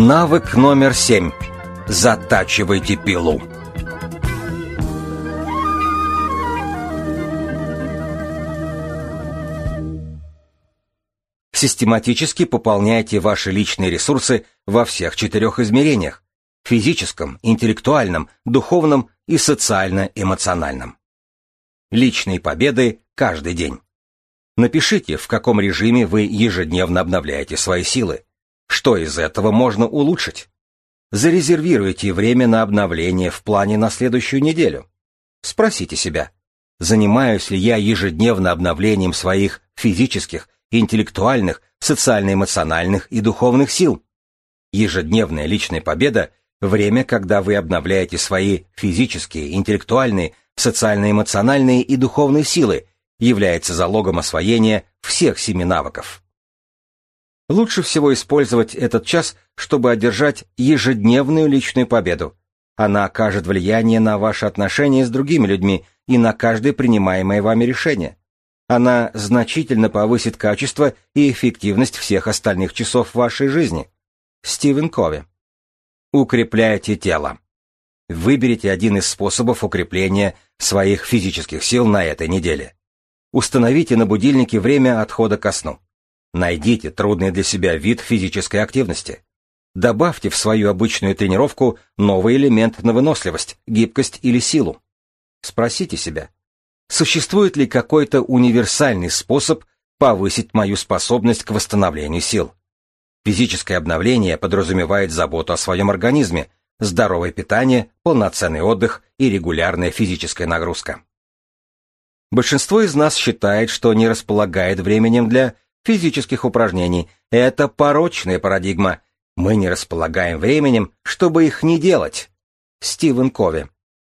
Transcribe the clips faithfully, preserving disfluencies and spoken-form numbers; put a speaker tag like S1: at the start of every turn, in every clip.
S1: Навык номер семь. Затачивайте пилу. Систематически пополняйте ваши личные ресурсы во всех четырех измерениях: физическом, интеллектуальном, духовном и социально-эмоциональном. Личные победы каждый день. Напишите, в каком режиме вы ежедневно обновляете свои силы. Что из этого можно улучшить? Зарезервируйте время на обновление в плане на следующую неделю. Спросите себя, занимаюсь ли я ежедневно обновлением своих физических, интеллектуальных, социально-эмоциональных и духовных сил? Ежедневная личная победа – время, когда вы обновляете свои физические, интеллектуальные, социально-эмоциональные и духовные силы, является залогом освоения всех семи навыков. Лучше всего использовать этот час, чтобы одержать ежедневную личную победу. Она окажет влияние на ваши отношения с другими людьми и на каждое принимаемое вами решение. Она значительно повысит качество и эффективность всех остальных часов вашей жизни. Стивен Кови. Укрепляйте тело. Выберите один из способов укрепления своих физических сил на этой неделе. Установите на будильнике время отхода ко сну. Найдите трудный для себя вид физической активности. Добавьте в свою обычную тренировку новый элемент на выносливость, гибкость или силу. Спросите себя, существует ли какой-то универсальный способ повысить мою способность к восстановлению сил? Физическое обновление подразумевает заботу о своем организме, здоровое питание, полноценный отдых и регулярная физическая нагрузка. Большинство из нас считает, что не располагает временем для физических упражнений. Это порочная парадигма. Мы не располагаем временем, чтобы их не делать. Стивен Кови.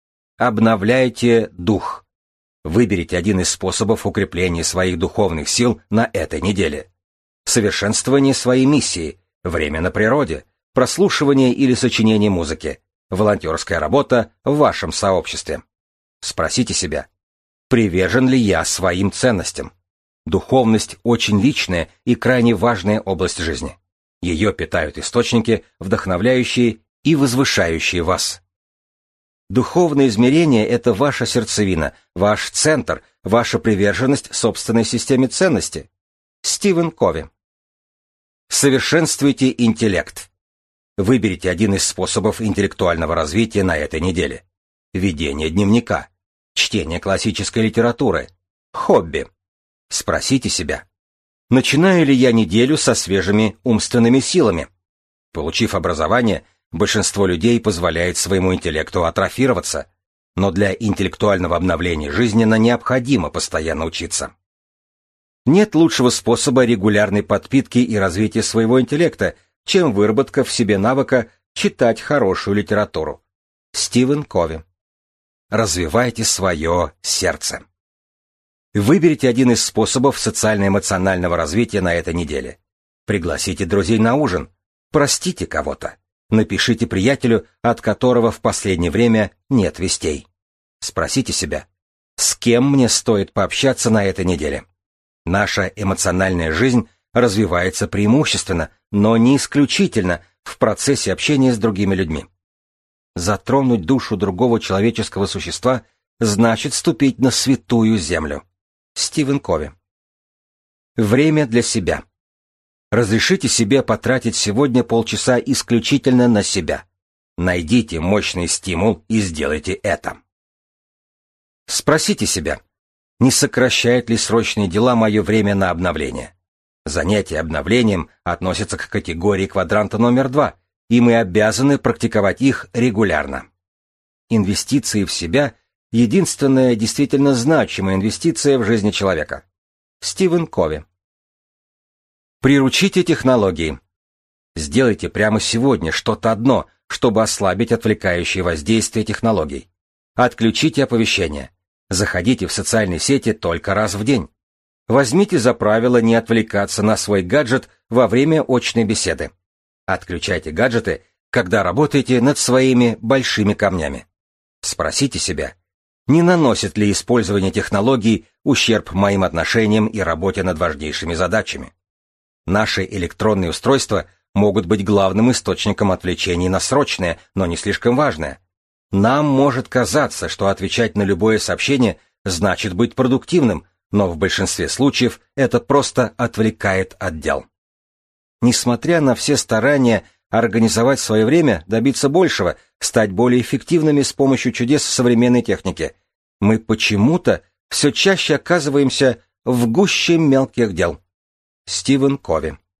S1: Обновляйте дух. Выберите один из способов укрепления своих духовных сил на этой неделе. Совершенствование своей миссии, время на природе, прослушивание или сочинение музыки, волонтерская работа в вашем сообществе. Спросите себя, привержен ли я своим ценностям? Духовность – очень личная и крайне важная область жизни. Ее питают источники, вдохновляющие и возвышающие вас. Духовное измерение – это ваша сердцевина, ваш центр, ваша приверженность собственной системе ценностей. Стивен Кови. Совершенствуйте интеллект. Выберите один из способов интеллектуального развития на этой неделе. Ведение дневника, чтение классической литературы, хобби. Спросите себя, начинаю ли я неделю со свежими умственными силами? Получив образование, большинство людей позволяет своему интеллекту атрофироваться, но для интеллектуального обновления жизненно необходимо постоянно учиться. Нет лучшего способа регулярной подпитки и развития своего интеллекта, чем выработка в себе навыка читать хорошую литературу. Стивен Кови. Развивайте свое сердце. Выберите один из способов социально-эмоционального развития на этой неделе. Пригласите друзей на ужин. Простите кого-то. Напишите приятелю, от которого в последнее время нет вестей. Спросите себя, с кем мне стоит пообщаться на этой неделе? Наша эмоциональная жизнь развивается преимущественно, но не исключительно в процессе общения с другими людьми. Затронуть душу другого человеческого существа значит ступить на святую землю. Стивен Кови. Время для себя. Разрешите себе потратить сегодня полчаса исключительно на себя. Найдите мощный стимул и сделайте это. Спросите себя, не сокращают ли срочные дела мое время на обновление? Занятия обновлением относятся к категории квадранта номер два, и мы обязаны практиковать их регулярно. Инвестиции в себя – единственная действительно значимая инвестиция в жизни человека. Стивен Кови. Приручите технологии. Сделайте прямо сегодня что-то одно, чтобы ослабить отвлекающее воздействие технологий. Отключите оповещения. Заходите в социальные сети только раз в день. Возьмите за правило не отвлекаться на свой гаджет во время очной беседы. Отключайте гаджеты, когда работаете над своими большими камнями. Спросите себя, не наносит ли использование технологий ущерб моим отношениям и работе над важнейшими задачами. Наши электронные устройства могут быть главным источником отвлечений на срочное, но не слишком важное. Нам может казаться, что отвечать на любое сообщение значит быть продуктивным, но в большинстве случаев это просто отвлекает от дел. Несмотря на все старания организовать свое время, добиться большего, стать более эффективными с помощью чудес современной техники, мы почему-то все чаще оказываемся в гуще мелких дел. Стивен Кови.